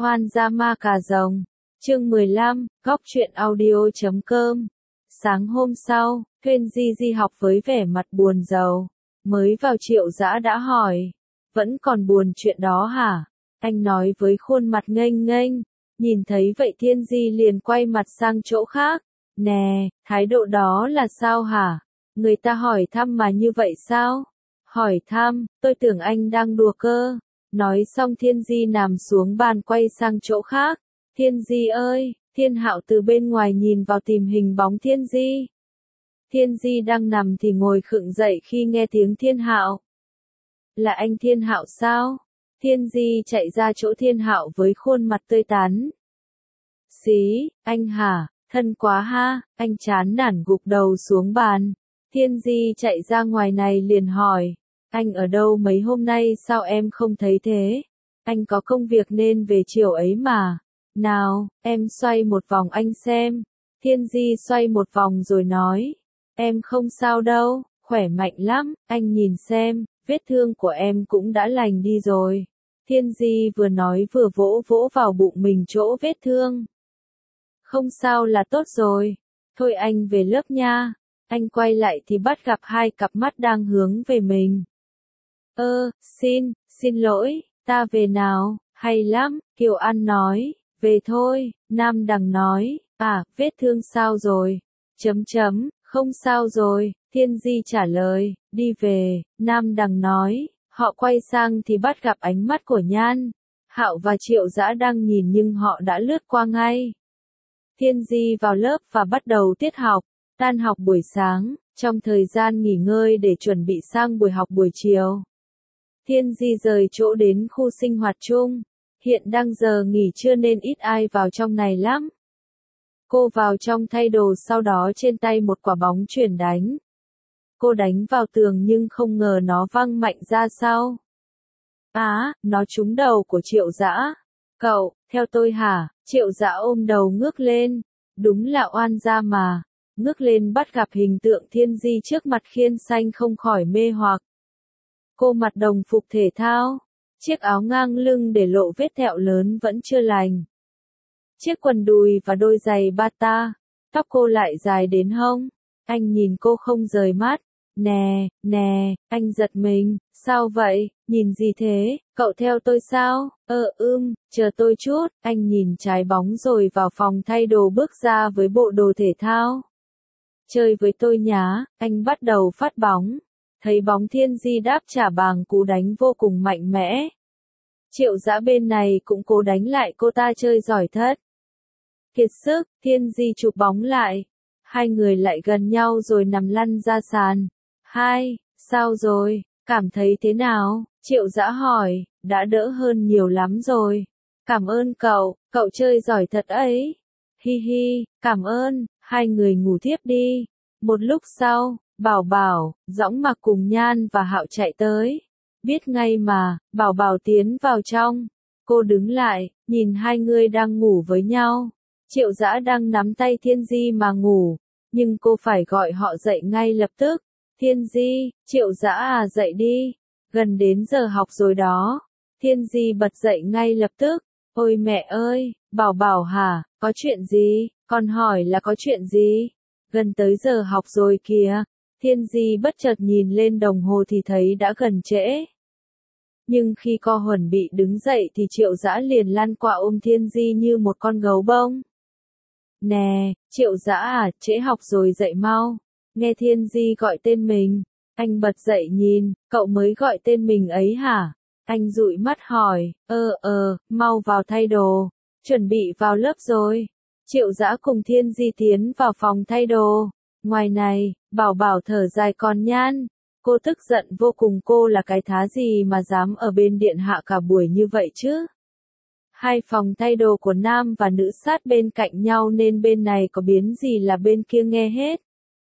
Hoan gia ma cà rồng. Chương 15, góc truyện audio.com. Sáng hôm sau, Thuyên Di học với vẻ mặt buồn rầu. Mới vào Triệu Dã đã hỏi. Vẫn còn buồn chuyện đó hả? Anh nói với khuôn mặt nghênh nghênh. Nhìn thấy vậy Thiên Di liền quay mặt sang chỗ khác. Nè, thái độ đó là sao hả? Người ta hỏi thăm mà như vậy sao? Hỏi thăm, tôi tưởng anh đang đùa cơ. Nói xong Thiên Di nằm xuống bàn quay sang chỗ khác. Thiên Di ơi, Thiên Hạo từ bên ngoài nhìn vào tìm hình bóng Thiên Di. Thiên Di đang nằm thì ngồi khựng dậy khi nghe tiếng Thiên Hạo. Là anh Thiên Hạo sao? Thiên Di chạy ra chỗ Thiên Hạo với khuôn mặt tươi tắn. Xí, anh hả? Thân quá ha, anh chán nản gục đầu xuống bàn. Thiên Di chạy ra ngoài này liền hỏi. Anh ở đâu mấy hôm nay sao em không thấy thế? Anh có công việc nên về chiều ấy mà. Nào, em xoay một vòng anh xem. Thiên Di xoay một vòng rồi nói. Em không sao đâu, khỏe mạnh lắm, anh nhìn xem, vết thương của em cũng đã lành đi rồi. Thiên Di vừa nói vừa vỗ vỗ vào bụng mình chỗ vết thương. Không sao là tốt rồi. Thôi anh về lớp nha. Anh quay lại thì bắt gặp hai cặp mắt đang hướng về mình. Xin lỗi, ta về nào, hay lắm, Kiều An nói, về thôi, Nam Đằng nói, vết thương sao rồi, không sao rồi, Thiên Di trả lời, đi về, Nam Đằng nói, họ quay sang thì bắt gặp ánh mắt của Nhan, Hạo và Triệu Dã đang nhìn nhưng họ đã lướt qua ngay. Thiên Di vào lớp và bắt đầu tiết học, tan học buổi sáng, trong thời gian nghỉ ngơi để chuẩn bị sang buổi học buổi chiều. Thiên Di rời chỗ đến khu sinh hoạt chung, hiện đang giờ nghỉ trưa nên ít ai vào trong này lắm. Cô vào trong thay đồ sau đó trên tay một quả bóng chuyền đánh. Cô đánh vào tường nhưng không ngờ nó văng mạnh ra sau. Nó trúng đầu của Triệu Dã. Cậu, theo tôi hả? Triệu Dã ôm đầu ngước lên. Đúng là oan gia mà. Ngước lên bắt gặp hình tượng Thiên Di trước mặt khiến xanh không khỏi mê hoặc. Cô mặc đồng phục thể thao, chiếc áo ngang lưng để lộ vết thẹo lớn vẫn chưa lành. Chiếc quần đùi và đôi giày bata, tóc cô lại dài đến hông. Anh nhìn cô không rời mắt. Nè, anh giật mình, sao vậy, nhìn gì thế, cậu theo tôi sao? Chờ tôi chút, anh nhìn trái bóng rồi vào phòng thay đồ bước ra với bộ đồ thể thao. Chơi với tôi nhá, anh bắt đầu phát bóng. Thấy bóng Thiên Di đáp trả bằng cú đánh vô cùng mạnh mẽ. Triệu Dã bên này cũng cố đánh lại cô ta chơi giỏi thất. Kiệt sức, Thiên Di chụp bóng lại. Hai người lại gần nhau rồi nằm lăn ra sàn. Sao rồi, cảm thấy thế nào? Triệu Dã hỏi, đã đỡ hơn nhiều lắm rồi. Cảm ơn cậu, cậu chơi giỏi thật ấy. Hi, cảm ơn, hai người ngủ thiếp đi. Một lúc sau, Bảo, Dõng Mặc cùng Nhan và Hạo chạy tới. Biết ngay mà, Bảo tiến vào trong. Cô đứng lại, nhìn hai người đang ngủ với nhau. Triệu Dã đang nắm tay Thiên Di mà ngủ, nhưng cô phải gọi họ dậy ngay lập tức. Thiên Di, Triệu Dã dậy đi. Gần đến giờ học rồi đó. Thiên Di bật dậy ngay lập tức. Ôi mẹ ơi, Bảo hả, có chuyện gì? Con hỏi là có chuyện gì? Gần tới giờ học rồi kìa. Thiên Di bất chợt nhìn lên đồng hồ thì thấy đã gần trễ. Nhưng khi cô chuẩn bị đứng dậy thì Triệu Dã liền lăn qua ôm Thiên Di như một con gấu bông. Nè, Triệu Dã trễ học rồi dậy mau. Nghe Thiên Di gọi tên mình. Anh bật dậy nhìn, cậu mới gọi tên mình ấy hả? Anh dụi mắt hỏi, mau vào thay đồ. Chuẩn bị vào lớp rồi. Triệu Dã cùng Thiên Di tiến vào phòng thay đồ. Ngoài này, Bảo thở dài còn Nhan. Cô tức giận vô cùng, cô là cái thá gì mà dám ở bên điện hạ cả buổi như vậy chứ? Hai phòng thay đồ của nam và nữ sát bên cạnh nhau nên bên này có biến gì là bên kia nghe hết.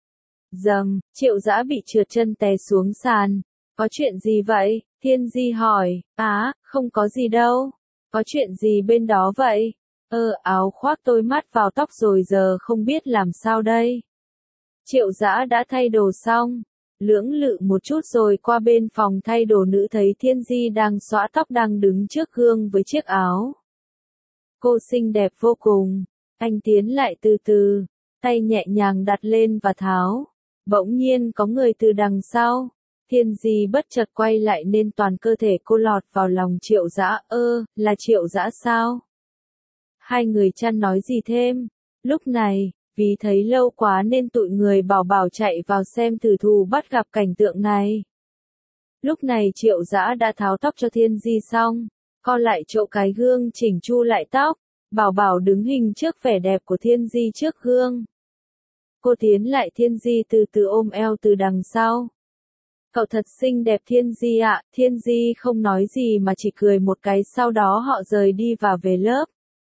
Dầm, Triệu Dã bị trượt chân té xuống sàn. Có chuyện gì vậy? Thiên Di hỏi. Không có gì đâu. Có chuyện gì bên đó vậy? Áo khoác tôi mát vào tóc rồi giờ không biết làm sao đây. Triệu Dã đã thay đồ xong, lưỡng lự một chút rồi qua bên phòng thay đồ nữ thấy Thiên Di đang xõa tóc đang đứng trước gương với chiếc áo Cô xinh đẹp vô cùng. Anh tiến lại từ từ, tay nhẹ nhàng đặt lên và tháo. Bỗng nhiên có người từ đằng sau. Thiên Di bất chợt quay lại nên toàn cơ thể cô lọt vào lòng Triệu Dã. Là Triệu Dã sao? Hai người chăn nói gì thêm. Lúc này, vì thấy lâu quá nên tụi người bảo chạy vào xem thử thù bắt gặp cảnh tượng này. Lúc này Triệu Dã đã tháo tóc cho Thiên Di xong, co lại chỗ cái gương chỉnh chu lại tóc, Bảo đứng hình trước vẻ đẹp của Thiên Di trước gương. Cô tiến lại Thiên Di từ từ ôm eo từ đằng sau. Cậu thật xinh đẹp Thiên Di ạ. Thiên Di không nói gì mà chỉ cười một cái, sau đó họ rời đi và về lớp.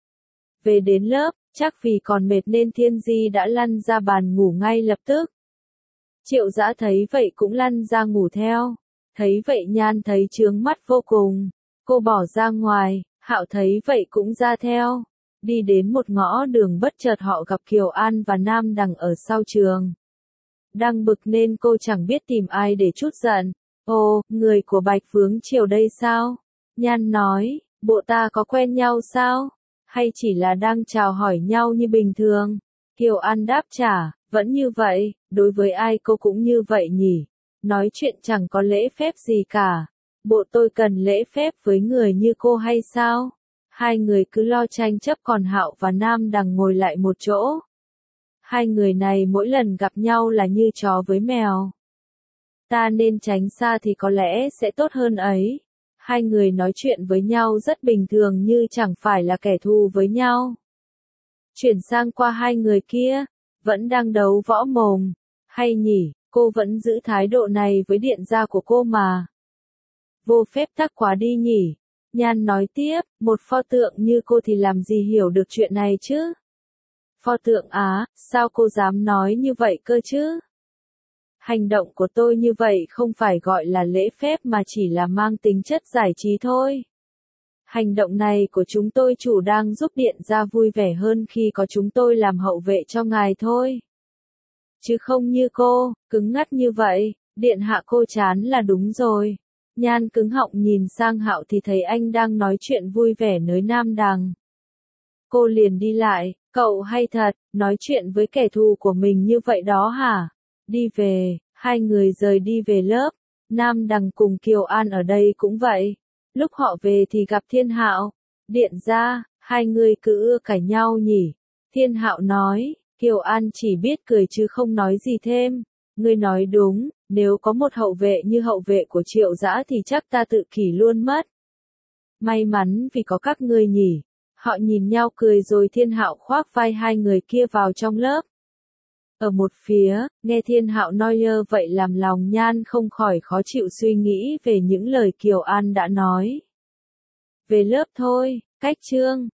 Về đến lớp, chắc vì còn mệt nên Thiên Di đã lăn ra bàn ngủ ngay lập tức. Triệu Dã thấy vậy cũng lăn ra ngủ theo. Thấy vậy Nhan thấy chướng mắt vô cùng. Cô bỏ ra ngoài, Hạo thấy vậy cũng ra theo. Đi đến một ngõ đường bất chợt họ gặp Kiều An và Nam Đằng ở sau trường. Đang bực nên cô chẳng biết tìm ai để trút giận. Ồ, người của Bạch Vướng Triều đây sao? Nhan nói, bộ ta có quen nhau sao? Hay chỉ là đang chào hỏi nhau như bình thường? Kiều An đáp trả, vẫn như vậy, đối với ai cô cũng như vậy nhỉ? Nói chuyện chẳng có lễ phép gì cả. Bộ tôi cần lễ phép với người như cô hay sao? Hai người cứ lo tranh chấp còn Hạo và Nam Đằng ngồi lại một chỗ. Hai người này mỗi lần gặp nhau là như chó với mèo. Ta nên tránh xa thì có lẽ sẽ tốt hơn ấy. Hai người nói chuyện với nhau rất bình thường như chẳng phải là kẻ thù với nhau. Chuyển sang qua hai người kia, vẫn đang đấu võ mồm. Hay nhỉ, cô vẫn giữ thái độ này với điện gia của cô mà. Vô phép tắc quá đi nhỉ. Nhan nói tiếp, một pho tượng như cô thì làm gì hiểu được chuyện này chứ? Pho tượng á, sao cô dám nói như vậy cơ chứ? Hành động của tôi như vậy không phải gọi là lễ phép mà chỉ là mang tính chất giải trí thôi. Hành động này của chúng tôi chủ đang giúp điện gia vui vẻ hơn khi có chúng tôi làm hậu vệ cho ngài thôi. Chứ không như cô, cứng ngắt như vậy, điện hạ cô chán là đúng rồi. Nhan cứng họng nhìn sang Hạo thì thấy anh đang nói chuyện vui vẻ với Nam Đằng. Cô liền đi lại, cậu hay thật, nói chuyện với kẻ thù của mình như vậy đó hả? Đi về, hai người rời đi về lớp. Nam Đằng cùng Kiều An ở đây cũng vậy. Lúc họ về thì gặp Thiên Hạo. Điện gia, hai người cứ ưa cãi nhau nhỉ? Thiên Hạo nói, Kiều An chỉ biết cười chứ không nói gì thêm. Ngươi nói đúng, nếu có một hậu vệ như hậu vệ của Triệu Dã thì chắc ta tự kỷ luôn mất. May mắn vì có các ngươi nhỉ. Họ nhìn nhau cười rồi Thiên Hạo khoác vai hai người kia vào trong lớp. Ở một phía, nghe Thiên Hạo nói vậy làm lòng Nhan không khỏi khó chịu suy nghĩ về những lời Kiều An đã nói. Về lớp thôi, cách chương.